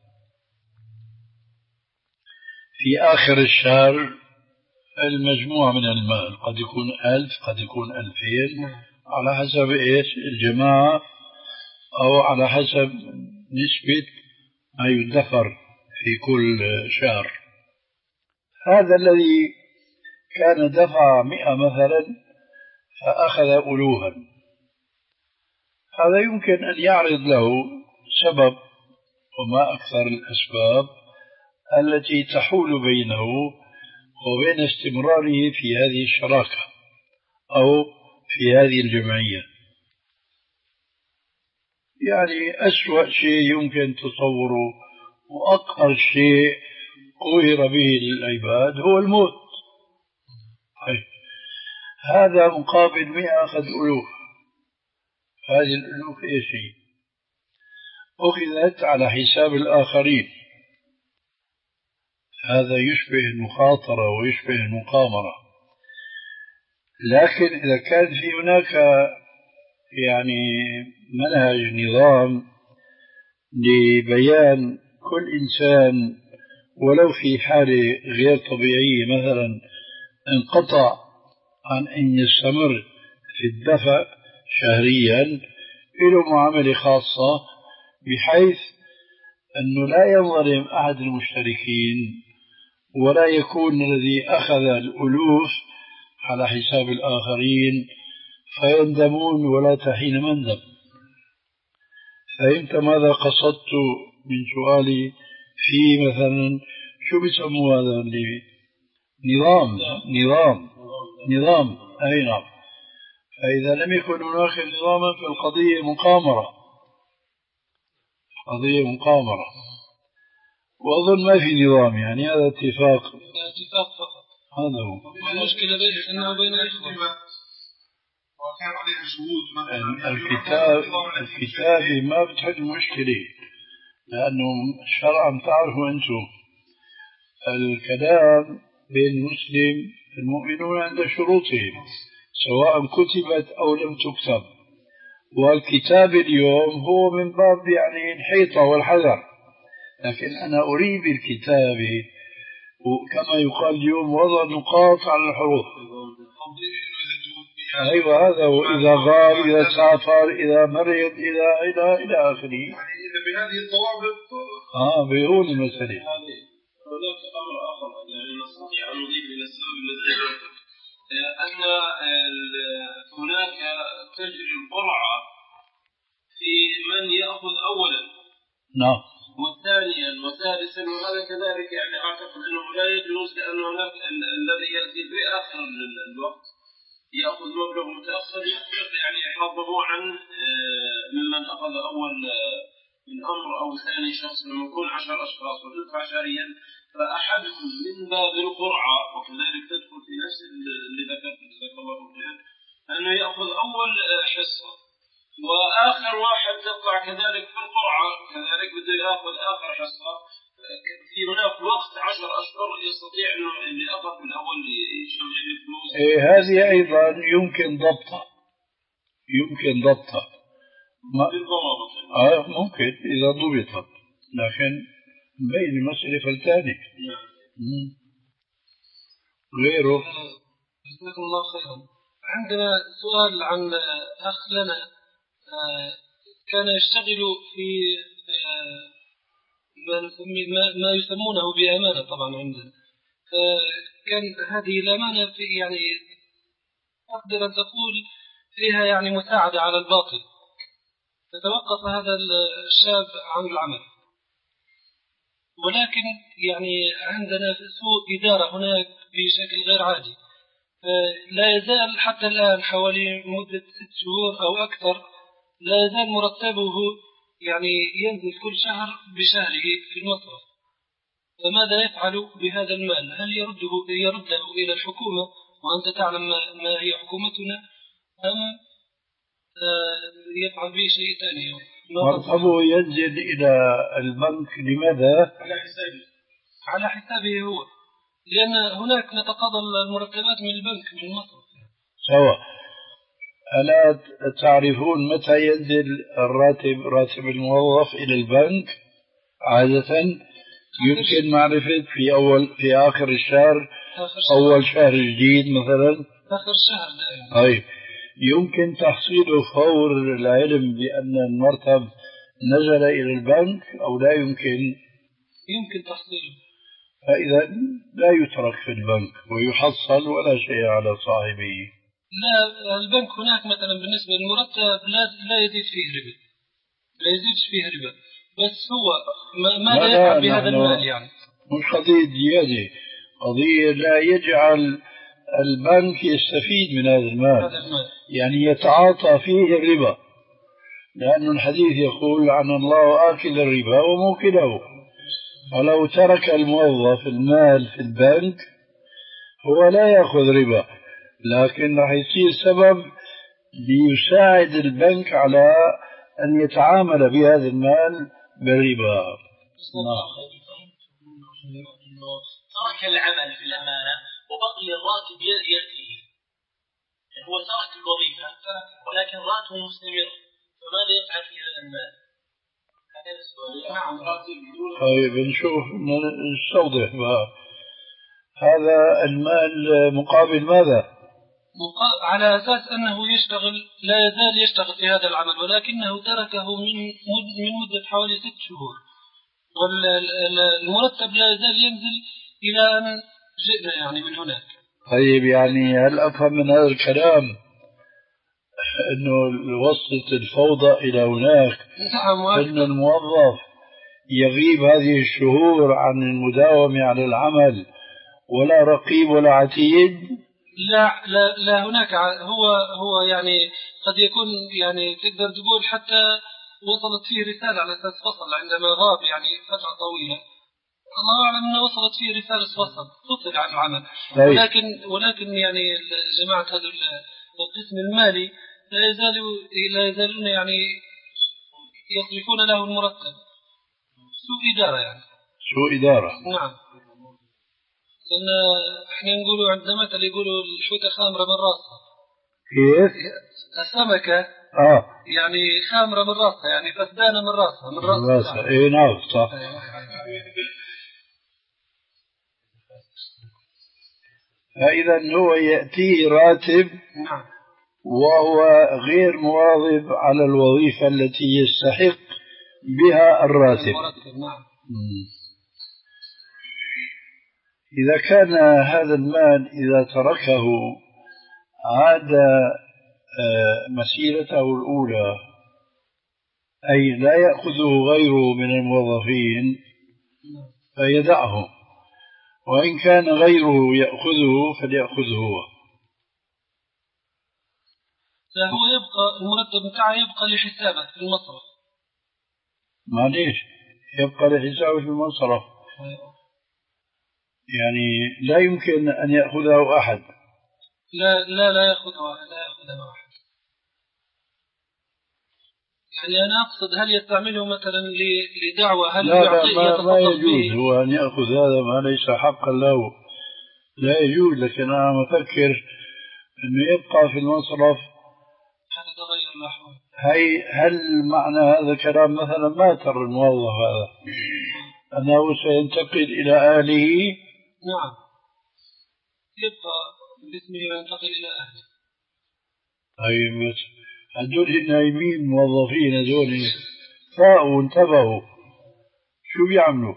في آخر الشهر المجموعة من المال، قد يكون ألف قد يكون ألفين على حسب إيش الجماعة أو على حسب نسبة ما يدخر في كل شهر. هذا الذي كان دفع مئة مثلا فأخذ ألوها، هذا يمكن أن يعرض له سبب وما أكثر الأسباب التي تحول بينه وبين استمراره في هذه الشراكة أو في هذه الجمعية. يعني أسوأ شيء يمكن تصوره وأقهر شيء قهر به للعباد هو الموت. هذا مقابل مئة أخذ ألوف. هذه الألوف إيش هي؟ أخذت على حساب الآخرين. هذا يشبه المخاطرة ويشبه المقامرة. لكن إذا كان في هناك يعني منهج نظام لبيان كل إنسان ولو في حالة غير طبيعية مثلا انقطع عن أن يستمر في الدفع شهريا، له معاملة خاصة بحيث أنه لا ينظلم أحد المشتركين ولا يكون الذي أخذ الألوف على حساب الآخرين فيندمون ولا تحين مندم. فهمت ماذا قصدت من سؤالي في مثلا شو بيسموا هذا اللي نظام نظام نظام أي نعم. فإذا لم يكن هناك نظاما فالقضية مقامرة، قضية مقامرة، وأظن ما في نظام، يعني هذا اتفاق اتفاق فقط. هذا هو المشكلة بين إنه وبين الإخوة وكان عليها شهود مثلا. الكتاب الكتابة ما بتحل مشكلة، لأنه شرعا تعرفوا أنتم الكلام بين المسلم المؤمنون عند شروطهم سواء كتبت أو لم تكتب، والكتاب اليوم هو من باب يعني الحيطة والحذر، لكن أنا أريد بالكتابة وكما يقال اليوم وضع نقاط على الحروف. أيوة هذا، وإذا غاب إذا سافر إذا مرض إذا إلى إلى آخره، يعني إذا بهذه الضوابط آه بيقول المسألة. هناك أمر آخر يعني نستطيع أن نضيف إلى السبب الذي أن هناك تجري القرعة في من يأخذ أولا نعم وثانيا وثالثا، وهذا كذلك يعني أعتقد أنه لا يجوز، لأن هناك الذي يأتي في آخر الوقت يأخذ مبلغ متأخر يحقق يعني حظه عن ممن أخذ أول من أمر أو ثاني شخص لما يكون عشر أشخاص وتدفع شهريا، فأحدهم من باب القرعة وكذلك تدخل في نفس اللي ذكرت جزاك الله خير أنه يأخذ أول حصة، وآخر واحد تدفع كذلك في القرعة كذلك بده يأخذ آخر حصة، في هناك وقت عشر أشهر يستطيع أنه اللي أخذ من أول يجمع الفلوس. إيه هذه أيضا يمكن ضبطها، يمكن ضبطها ما آه ممكن إذا ضبطت، لكن بين المسألة فلتاني غيره. جزاكم الله خيرا. عندنا سؤال عن أخ لنا كان يشتغل في ما يسمونه بأمانة طبعا عندنا، فكان هذه الأمانة في يعني أقدر أن تقول فيها يعني مساعدة على الباطل، فتوقف هذا الشاب عن العمل، ولكن يعني عندنا سوء إدارة هناك بشكل غير عادي، لا يزال حتى الآن حوالي مدة ست شهور أو أكثر لا يزال مرتبه يعني ينزل كل شهر بشهره في المصرف، فماذا يفعل بهذا المال؟ هل يرده يرده إلى الحكومة وأنت تعلم ما هي حكومتنا، أم يفعل به شيء ثاني؟ مرتبه ينزل إلى البنك لماذا؟ على حسابه على حسابه هو، لأن هناك نتقاضى المرتبات من البنك من المصرف. سواء ألا تعرفون متى ينزل الراتب راتب الموظف إلى البنك؟ عادة يمكن معرفة في أول في آخر الشهر، أول شهر جديد مثلا آخر الشهر دائما. أي يمكن تحصيله فور العلم بأن المرتب نزل إلى البنك أو لا يمكن؟ يمكن تحصيله. فإذا لا يترك في البنك ويحصل ولا شيء على صاحبه. لا البنك هناك مثلا بالنسبة للمرتب لا لا يزيد فيه ربا، لا يزيد فيه ربا، بس هو ما ماذا يفعل بهذا المال؟ يعني مش قضية زيادة، قضية لا يجعل البنك يستفيد من هذا المال، هذا المال يعني يتعاطى فيه الربا، لأن الحديث يقول عن الله آكل الربا وموكله، فلو ترك الموظف المال في البنك هو لا يأخذ ربا، لكن راح يصير سبب ليساعد البنك على أن يتعامل بهذا المال بالربا. ترك العمل في الأمانة وبقي الراتب يأتيه، يعني هو ترك الوظيفة ولكن راتبه مستمر، فماذا يفعل في هذا المال؟ طيب نشوف نستوضح بقى. هذا المال مقابل ماذا؟ على أساس أنه يشتغل، لا يزال يشتغل في هذا العمل، ولكنه تركه من من مدة حوالي ست شهور، والمرتب لا يزال ينزل إلى أن جئنا يعني من هناك. طيب يعني هل أفهم من هذا الكلام أنه وصلت الفوضى إلى هناك؟ نعم. أن الموظف يغيب هذه الشهور عن المداومة على العمل ولا رقيب ولا عتيد؟ لا لا لا هناك. هو هو يعني قد يكون يعني تقدر تقول حتى وصلت فيه رسالة على أساس فصل عندما غاب يعني فترة طويلة. الله أعلم أنه وصلت فيه رسالة فصل فصل عن العمل. ولكن ولكن يعني جماعة هذا القسم المالي لا يزالوا لا يزالون يعني يصرفون له المرتب. سوء إدارة يعني. سوء إدارة. نعم. لأن احنا نقولوا عندما مثل يقولوا الحوتة خامرة من راسها. كيف؟ السمكة اه يعني خامرة من راسها، يعني فسدانة من راسها من راسها. راسها. اي نعم صح. فإذا هو يأتيه راتب. نعم. وهو غير مواظب على الوظيفة التي يستحق بها الراتب. نعم. إذا كان هذا المال إذا تركه عاد مسيرته الأولى، أي لا يأخذه غيره من الموظفين فيدعه، وإن كان غيره يأخذه فليأخذه هو. فهو يبقى المرتب بتاعه يبقى لحسابه في المصرف. معليش يبقى لحسابه في المصرف. يعني لا يمكن أن يأخذه أحد. لا لا لا يأخذه لا يأخذه أحد. يعني أنا أقصد هل يستعمله مثلا لدعوة؟ هل لا لا ما, ما يجوز هو أن يأخذ هذا ما ليس حقا له، لا يجوز. لكن أنا مفكر أنه يبقى في المصرف حتى تغير الأحوال. هي هل معنى هذا الكلام مثلا ما ترى الموظف هذا أنه سينتقل إلى أهله؟ نعم يبقى باسمه وينتقل إلى أهله. أي بس هدول النايمين موظفين هدول فاقوا وانتبهوا شو بيعملوا؟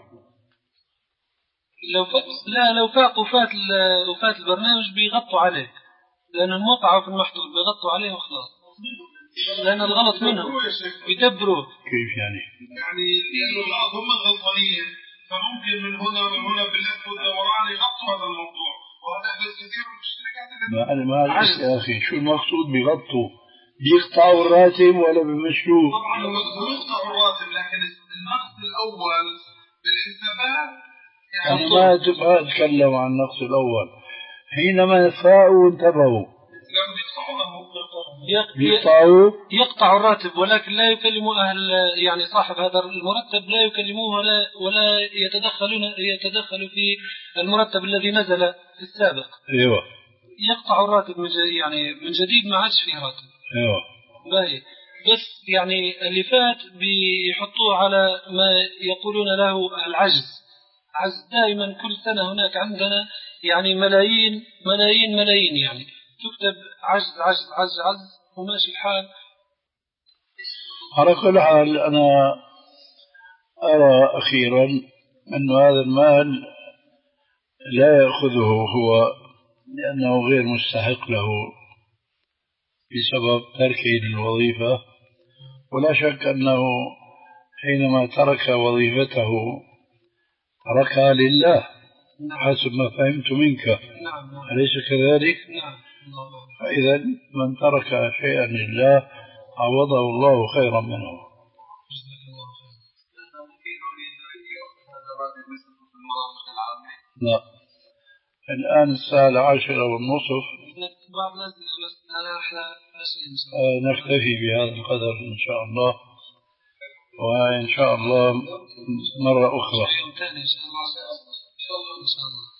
لو ف... لا لو فاقوا وفات ال... وفات البرنامج بيغطوا عليه، لأنهم وقعوا في المحظور بيغطوا عليه وخلاص، لأن الغلط منهم يدبروا. كيف يعني؟ يعني لأنه البعض هم الغلطانين، فممكن من هنا ومن هنا باللف والدوران يغطوا هذا الموضوع، وهذا يحدث كثير من الشركات. ما أنا ما أعرف يا أخي شو المقصود بيغطوا؟ بيقطعوا الراتب ولا بمشوه؟ طبعا بيقطعوا الراتب، لكن النقص الأول بالحسابات يعني ما ما أتكلم عن النقص الأول. حينما فاقوا وانتبهوا يقطعوا يقطع الراتب، ولكن لا يكلموا أهل يعني صاحب هذا المرتب، لا يكلموه ولا ولا يتدخلون يتدخلوا في المرتب الذي نزل في السابق. ايوه يقطع الراتب من يعني من جديد، ما عادش فيه راتب. ايوه باهي. بس يعني اللي فات بيحطوه على ما يقولون له العجز. عجز دائما كل سنة هناك عندنا يعني ملايين ملايين ملايين، يعني تكتب عجز عجز عجز عجز وماشي الحال. على كل حال أنا أرى أخيرا أن هذا المال لا يأخذه هو لأنه غير مستحق له بسبب تركه للوظيفة، ولا شك أنه حينما ترك وظيفته تركها لله حسب ما فهمت منك. أليس كذلك؟ فإذا من ترك شيئا لله عوضه الله خيرا منه. لا الآن الساعة العاشرة والنصف، نكتفي بهذا القدر إن شاء الله، وإن شاء الله مرة أخرى.